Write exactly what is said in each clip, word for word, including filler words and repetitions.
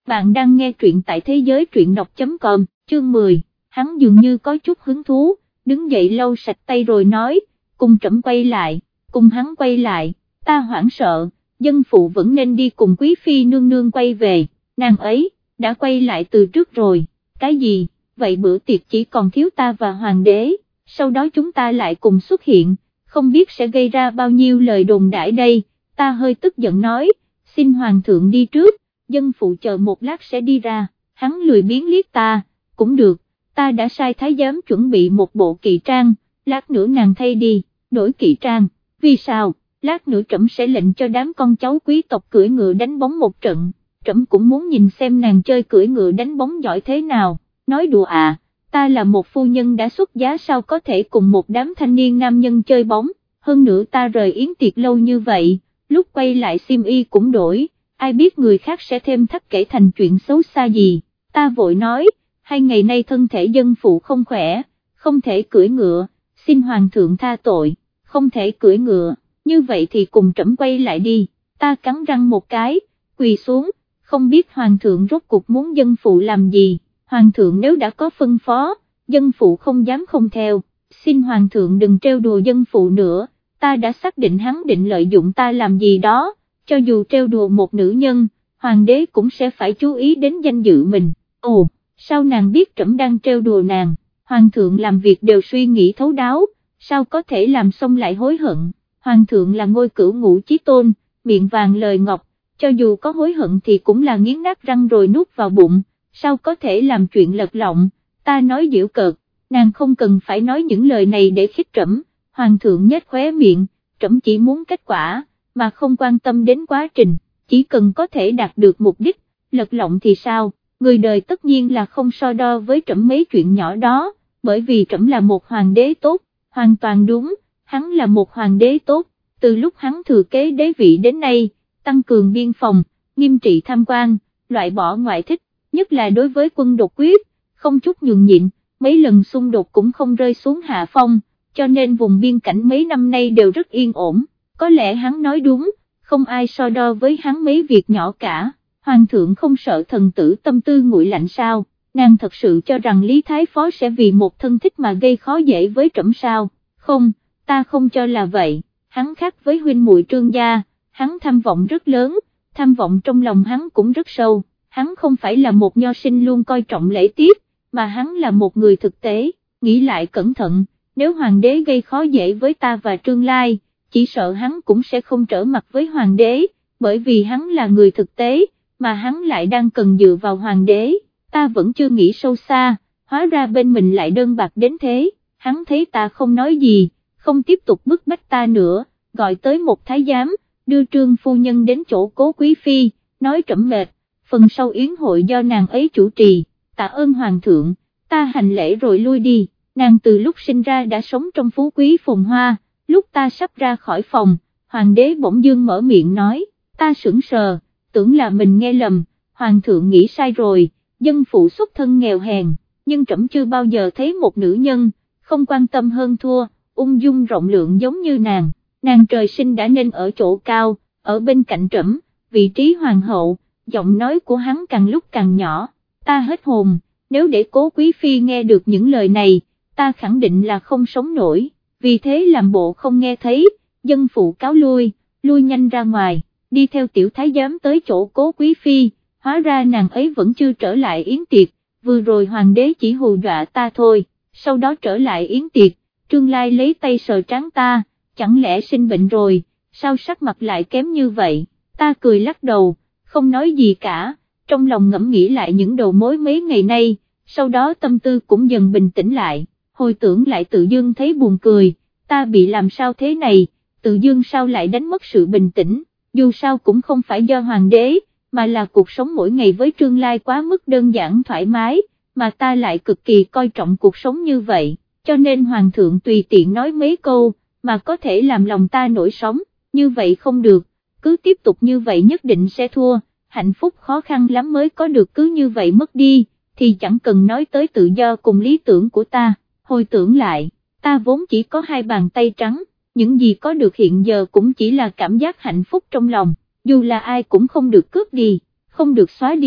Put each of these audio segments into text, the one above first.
bạn đang nghe truyện tại thế giới truyện đọc chấm com, chương mười, hắn dường như có chút hứng thú, đứng dậy lau sạch tay rồi nói, cùng trẫm quay lại, cùng hắn quay lại, ta hoảng sợ, dân phụ vẫn nên đi cùng quý phi nương nương quay về, nàng ấy, đã quay lại từ trước rồi, cái gì, vậy bữa tiệc chỉ còn thiếu ta và hoàng đế, sau đó chúng ta lại cùng xuất hiện, không biết sẽ gây ra bao nhiêu lời đồn đãi đây, ta hơi tức giận nói, xin hoàng thượng đi trước, dân phụ chờ một lát sẽ đi ra, hắn lười biếng liếc ta, cũng được, ta đã sai thái giám chuẩn bị một bộ kỵ trang, lát nữa nàng thay đi, đổi kỵ trang, vì sao, lát nữa trẫm sẽ lệnh cho đám con cháu quý tộc cưỡi ngựa đánh bóng một trận, trẫm cũng muốn nhìn xem nàng chơi cưỡi ngựa đánh bóng giỏi thế nào, nói đùa à, ta là một phu nhân đã xuất giá sao có thể cùng một đám thanh niên nam nhân chơi bóng, hơn nữa ta rời yến tiệc lâu như vậy, lúc quay lại xiêm y cũng đổi, ai biết người khác sẽ thêm thắt kể thành chuyện xấu xa gì, ta vội nói, hai ngày nay thân thể dân phụ không khỏe, không thể cưỡi ngựa, xin hoàng thượng tha tội, không thể cưỡi ngựa, như vậy thì cùng trẫm quay lại đi, ta cắn răng một cái, quỳ xuống, không biết hoàng thượng rốt cuộc muốn dân phụ làm gì, hoàng thượng nếu đã có phân phó, dân phụ không dám không theo, xin hoàng thượng đừng trêu đùa dân phụ nữa, ta đã xác định hắn định lợi dụng ta làm gì đó, cho dù trêu đùa một nữ nhân, hoàng đế cũng sẽ phải chú ý đến danh dự mình, ồ, sao nàng biết trẫm đang trêu đùa nàng, hoàng thượng làm việc đều suy nghĩ thấu đáo, sao có thể làm xong lại hối hận, hoàng thượng là ngôi cửu ngũ chí tôn, miệng vàng lời ngọc, cho dù có hối hận thì cũng là nghiến nát răng rồi nuốt vào bụng, sao có thể làm chuyện lật lọng, ta nói giễu cợt, nàng không cần phải nói những lời này để khích trẫm, hoàng thượng nhếch khóe miệng, trẫm chỉ muốn kết quả, mà không quan tâm đến quá trình, chỉ cần có thể đạt được mục đích, lật lọng thì sao, người đời tất nhiên là không so đo với trẫm mấy chuyện nhỏ đó, bởi vì trẫm là một hoàng đế tốt, hoàn toàn đúng, hắn là một hoàng đế tốt, từ lúc hắn thừa kế đế vị đến nay, tăng cường biên phòng, nghiêm trị tham quan, loại bỏ ngoại thích, nhất là đối với quân đột quyết, không chút nhường nhịn, mấy lần xung đột cũng không rơi xuống hạ phong, cho nên vùng biên cảnh mấy năm nay đều rất yên ổn, có lẽ hắn nói đúng, không ai so đo với hắn mấy việc nhỏ cả, hoàng thượng không sợ thần tử tâm tư nguội lạnh sao, nàng thật sự cho rằng Lý Thái Phó sẽ vì một thân thích mà gây khó dễ với trẫm sao, không, ta không cho là vậy, hắn khác với huynh muội Trương gia, hắn tham vọng rất lớn, tham vọng trong lòng hắn cũng rất sâu, hắn không phải là một nho sinh luôn coi trọng lễ tiết, mà hắn là một người thực tế, nghĩ lại cẩn thận, nếu hoàng đế gây khó dễ với ta và Trương Lai, chỉ sợ hắn cũng sẽ không trở mặt với hoàng đế, bởi vì hắn là người thực tế, mà hắn lại đang cần dựa vào hoàng đế, ta vẫn chưa nghĩ sâu xa, hóa ra bên mình lại đơn bạc đến thế, hắn thấy ta không nói gì, không tiếp tục bức bách ta nữa, gọi tới một thái giám, đưa Trương phu nhân đến chỗ Cố Quý Phi, nói trẫm mệt, phần sau yến hội do nàng ấy chủ trì, tạ ơn hoàng thượng, ta hành lễ rồi lui đi, nàng từ lúc sinh ra đã sống trong phú quý phồn hoa, lúc ta sắp ra khỏi phòng, hoàng đế bỗng dưng mở miệng nói, ta sững sờ, tưởng là mình nghe lầm, hoàng thượng nghĩ sai rồi, dân phụ xuất thân nghèo hèn, nhưng trẫm chưa bao giờ thấy một nữ nhân, không quan tâm hơn thua, ung dung rộng lượng giống như nàng, nàng trời sinh đã nên ở chỗ cao, ở bên cạnh trẫm, vị trí hoàng hậu, giọng nói của hắn càng lúc càng nhỏ, ta hết hồn, nếu để Cố Quý Phi nghe được những lời này, ta khẳng định là không sống nổi, vì thế làm bộ không nghe thấy, dân phụ cáo lui, lui nhanh ra ngoài, đi theo tiểu thái giám tới chỗ Cố Quý Phi, hóa ra nàng ấy vẫn chưa trở lại yến tiệc, vừa rồi hoàng đế chỉ hù dọa ta thôi, sau đó trở lại yến tiệc, Trương Lai lấy tay sờ trán ta, chẳng lẽ sinh bệnh rồi, sao sắc mặt lại kém như vậy, ta cười lắc đầu, không nói gì cả, trong lòng ngẫm nghĩ lại những đầu mối mấy ngày nay, sau đó tâm tư cũng dần bình tĩnh lại, hồi tưởng lại Tự Dương thấy buồn cười, ta bị làm sao thế này, Tự Dương sao lại đánh mất sự bình tĩnh, dù sao cũng không phải do hoàng đế, mà là cuộc sống mỗi ngày với Trương Lai quá mức đơn giản thoải mái, mà ta lại cực kỳ coi trọng cuộc sống như vậy, cho nên hoàng thượng tùy tiện nói mấy câu, mà có thể làm lòng ta nổi sóng, như vậy không được, cứ tiếp tục như vậy nhất định sẽ thua, hạnh phúc khó khăn lắm mới có được, cứ như vậy mất đi, thì chẳng cần nói tới tự do cùng lý tưởng của ta, hồi tưởng lại, ta vốn chỉ có hai bàn tay trắng, những gì có được hiện giờ cũng chỉ là cảm giác hạnh phúc trong lòng, dù là ai cũng không được cướp đi, không được xóa đi,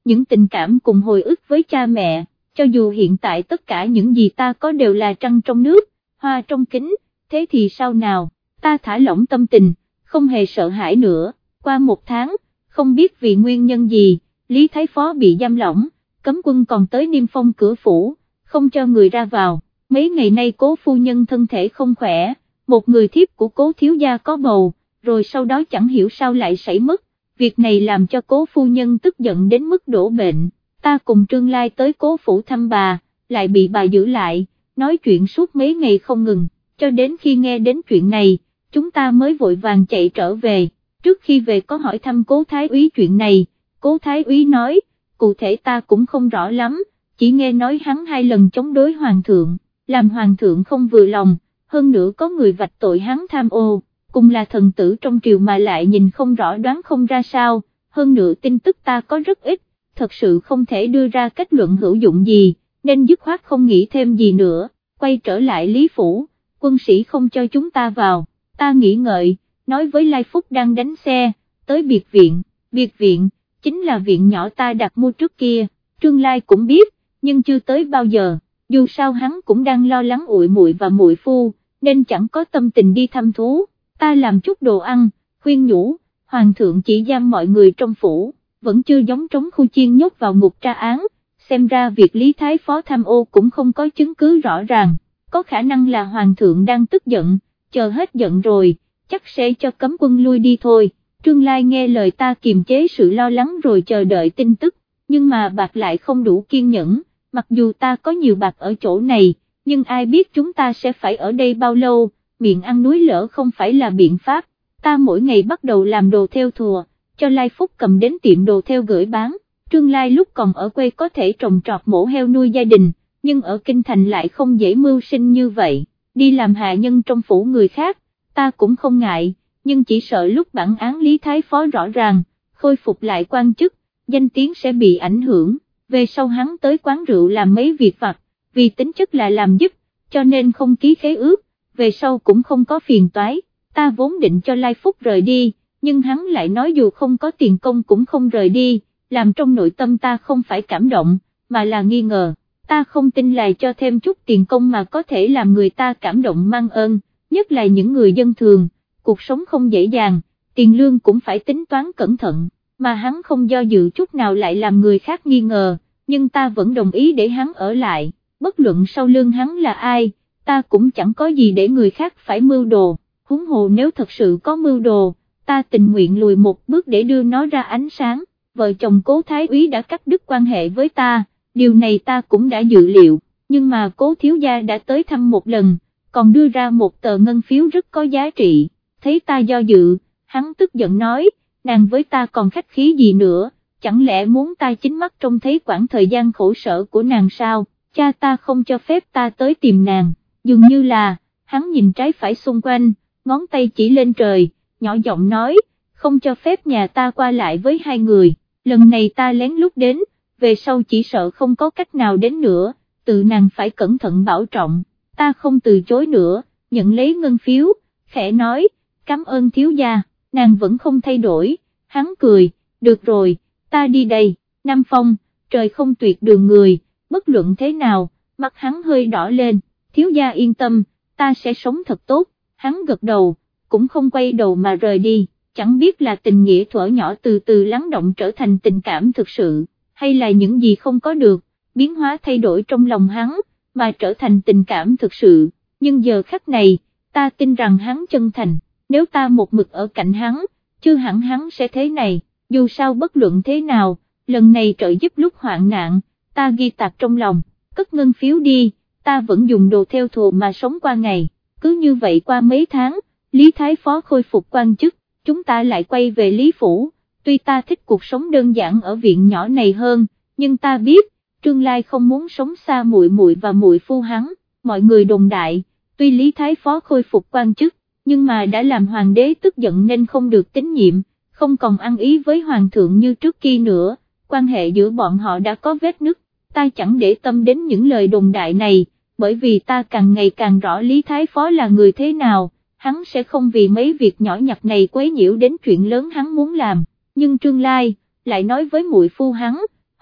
những tình cảm cùng hồi ức với cha mẹ, cho dù hiện tại tất cả những gì ta có đều là trăng trong nước, hoa trong kính, thế thì sao nào, ta thả lỏng tâm tình, không hề sợ hãi nữa. Qua một tháng, không biết vì nguyên nhân gì, Lý Thái Phó bị giam lỏng, cấm quân còn tới niêm phong cửa phủ, không cho người ra vào. Mấy ngày nay Cố phu nhân thân thể không khỏe, một người thiếp của Cố thiếu gia có bầu, rồi sau đó chẳng hiểu sao lại xảy mất, việc này làm cho Cố phu nhân tức giận đến mức đổ bệnh. Ta cùng Trương Lai tới Cố phủ thăm bà, lại bị bà giữ lại, nói chuyện suốt mấy ngày không ngừng, cho đến khi nghe đến chuyện này, chúng ta mới vội vàng chạy trở về. Trước khi về có hỏi thăm Cố Thái úy chuyện này, Cố Thái úy nói, cụ thể ta cũng không rõ lắm, chỉ nghe nói hắn hai lần chống đối hoàng thượng, làm hoàng thượng không vừa lòng, hơn nữa có người vạch tội hắn tham ô, cùng là thần tử trong triều mà lại nhìn không rõ đoán không ra sao, hơn nữa tin tức ta có rất ít, thật sự không thể đưa ra kết luận hữu dụng gì, nên dứt khoát không nghĩ thêm gì nữa, quay trở lại Lý Phủ, quân sĩ không cho chúng ta vào, ta nghĩ ngợi, nói với Lai Phúc đang đánh xe, tới biệt viện, biệt viện, chính là viện nhỏ ta đặt mua trước kia, Trương Lai cũng biết, nhưng chưa tới bao giờ, dù sao hắn cũng đang lo lắng Uội Muội và Muội Phu, nên chẳng có tâm tình đi thăm thú, ta làm chút đồ ăn, khuyên nhủ, hoàng thượng chỉ giam mọi người trong phủ, vẫn chưa giống trống khu chiên nhốt vào ngục tra án, xem ra việc Lý Thái Phó tham ô cũng không có chứng cứ rõ ràng, có khả năng là hoàng thượng đang tức giận, chờ hết giận rồi, chắc sẽ cho cấm quân lui đi thôi. Trương Lai nghe lời ta kiềm chế sự lo lắng rồi chờ đợi tin tức, nhưng mà bạc lại không đủ kiên nhẫn, mặc dù ta có nhiều bạc ở chỗ này, nhưng ai biết chúng ta sẽ phải ở đây bao lâu, miệng ăn núi lở không phải là biện pháp, ta mỗi ngày bắt đầu làm đồ thêu thùa, cho Lai Phúc cầm đến tiệm đồ thêu gửi bán. Trương Lai lúc còn ở quê có thể trồng trọt mổ heo nuôi gia đình, nhưng ở kinh thành lại không dễ mưu sinh như vậy, đi làm hạ nhân trong phủ người khác, ta cũng không ngại, nhưng chỉ sợ lúc bản án Lý Thái Phó rõ ràng, khôi phục lại quan chức, danh tiếng sẽ bị ảnh hưởng, về sau hắn tới quán rượu làm mấy việc vặt, vì tính chất là làm giúp, cho nên không ký khế ước, về sau cũng không có phiền toái, ta vốn định cho Lai Phúc rời đi, nhưng hắn lại nói dù không có tiền công cũng không rời đi, làm trong nội tâm ta không phải cảm động, mà là nghi ngờ, ta không tin là cho thêm chút tiền công mà có thể làm người ta cảm động mang ơn, nhất là những người dân thường, cuộc sống không dễ dàng, tiền lương cũng phải tính toán cẩn thận, mà hắn không do dự chút nào lại làm người khác nghi ngờ, nhưng ta vẫn đồng ý để hắn ở lại, bất luận sau lưng hắn là ai, ta cũng chẳng có gì để người khác phải mưu đồ, huống hồ nếu thật sự có mưu đồ, ta tình nguyện lùi một bước để đưa nó ra ánh sáng. Vợ chồng Cố Thái úy đã cắt đứt quan hệ với ta, điều này ta cũng đã dự liệu, nhưng mà Cố thiếu gia đã tới thăm một lần, còn đưa ra một tờ ngân phiếu rất có giá trị, thấy ta do dự, hắn tức giận nói, nàng với ta còn khách khí gì nữa, chẳng lẽ muốn ta chính mắt trông thấy quãng thời gian khổ sở của nàng sao, cha ta không cho phép ta tới tìm nàng, dường như là, hắn nhìn trái phải xung quanh, ngón tay chỉ lên trời, nhỏ giọng nói, không cho phép nhà ta qua lại với hai người. Lần này ta lén lút đến, về sau chỉ sợ không có cách nào đến nữa, tự nàng phải cẩn thận bảo trọng, ta không từ chối nữa, nhận lấy ngân phiếu, khẽ nói, cảm ơn thiếu gia, nàng vẫn không thay đổi, hắn cười, được rồi, ta đi đây, Nam Phong, trời không tuyệt đường người, bất luận thế nào, mặt hắn hơi đỏ lên, thiếu gia yên tâm, ta sẽ sống thật tốt, hắn gật đầu, cũng không quay đầu mà rời đi. Chẳng biết là tình nghĩa thuở nhỏ từ từ lắng động trở thành tình cảm thực sự, hay là những gì không có được, biến hóa thay đổi trong lòng hắn, mà trở thành tình cảm thực sự, nhưng giờ khắc này, ta tin rằng hắn chân thành, nếu ta một mực ở cạnh hắn, chưa hẳn hắn sẽ thế này, dù sao bất luận thế nào, lần này trợ giúp lúc hoạn nạn, ta ghi tạc trong lòng, cất ngân phiếu đi, ta vẫn dùng đồ theo thùa mà sống qua ngày, cứ như vậy qua mấy tháng, Lý Thái Phó khôi phục quan chức. Chúng ta lại quay về Lý Phủ, tuy ta thích cuộc sống đơn giản ở viện nhỏ này hơn, nhưng ta biết, Trương Lai không muốn sống xa Muội Muội và Muội Phu hắn, mọi người đồn đại, tuy Lý Thái Phó khôi phục quan chức, nhưng mà đã làm hoàng đế tức giận nên không được tín nhiệm, không còn ăn ý với hoàng thượng như trước kia nữa, quan hệ giữa bọn họ đã có vết nứt, ta chẳng để tâm đến những lời đồn đại này, bởi vì ta càng ngày càng rõ Lý Thái Phó là người thế nào. Hắn sẽ không vì mấy việc nhỏ nhặt này quấy nhiễu đến chuyện lớn hắn muốn làm, nhưng Trương Lai lại nói với Muội Phu hắn,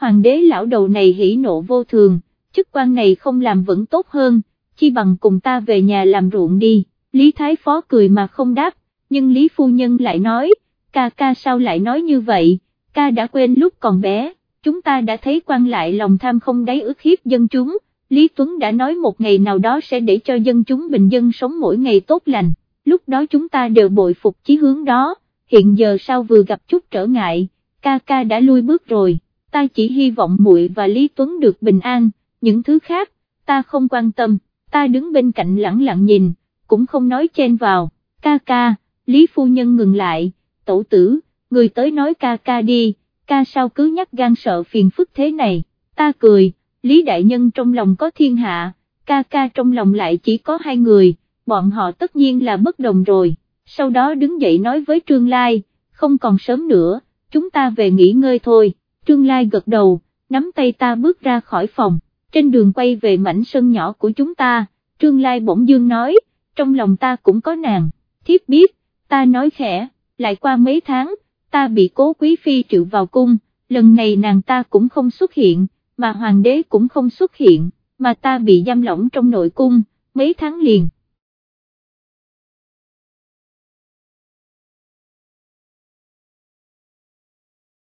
hoàng đế lão đầu này hỉ nộ vô thường, chức quan này không làm vẫn tốt hơn, chi bằng cùng ta về nhà làm ruộng đi. Lý Thái Phó cười mà không đáp, nhưng Lý Phu Nhân lại nói, ca ca sao lại nói như vậy, ca đã quên lúc còn bé, chúng ta đã thấy quan lại lòng tham không đáy ức hiếp dân chúng, Lý Tuấn đã nói một ngày nào đó sẽ để cho dân chúng bình dân sống mỗi ngày tốt lành, lúc đó chúng ta đều bội phục chí hướng đó, hiện giờ sao vừa gặp chút trở ngại, ca ca đã lui bước rồi, ta chỉ hy vọng muội và Lý Tuấn được bình an, những thứ khác, ta không quan tâm, ta đứng bên cạnh lẳng lặng nhìn, cũng không nói chen vào, ca ca, Lý Phu Nhân ngừng lại, tổ tử, người tới nói ca ca đi, ca sao cứ nhắc gan sợ phiền phức thế này, ta cười, Lý Đại Nhân trong lòng có thiên hạ, ca ca trong lòng lại chỉ có hai người, bọn họ tất nhiên là bất đồng rồi, sau đó đứng dậy nói với Trương Lai, không còn sớm nữa, chúng ta về nghỉ ngơi thôi, Trương Lai gật đầu, nắm tay ta bước ra khỏi phòng, trên đường quay về mảnh sân nhỏ của chúng ta, Trương Lai bỗng dưng nói, trong lòng ta cũng có nàng, thiếp biết, ta nói khẽ, lại qua mấy tháng, ta bị Cố Quý Phi triệu vào cung, lần này nàng ta cũng không xuất hiện, mà hoàng đế cũng không xuất hiện, mà ta bị giam lỏng trong nội cung, mấy tháng liền.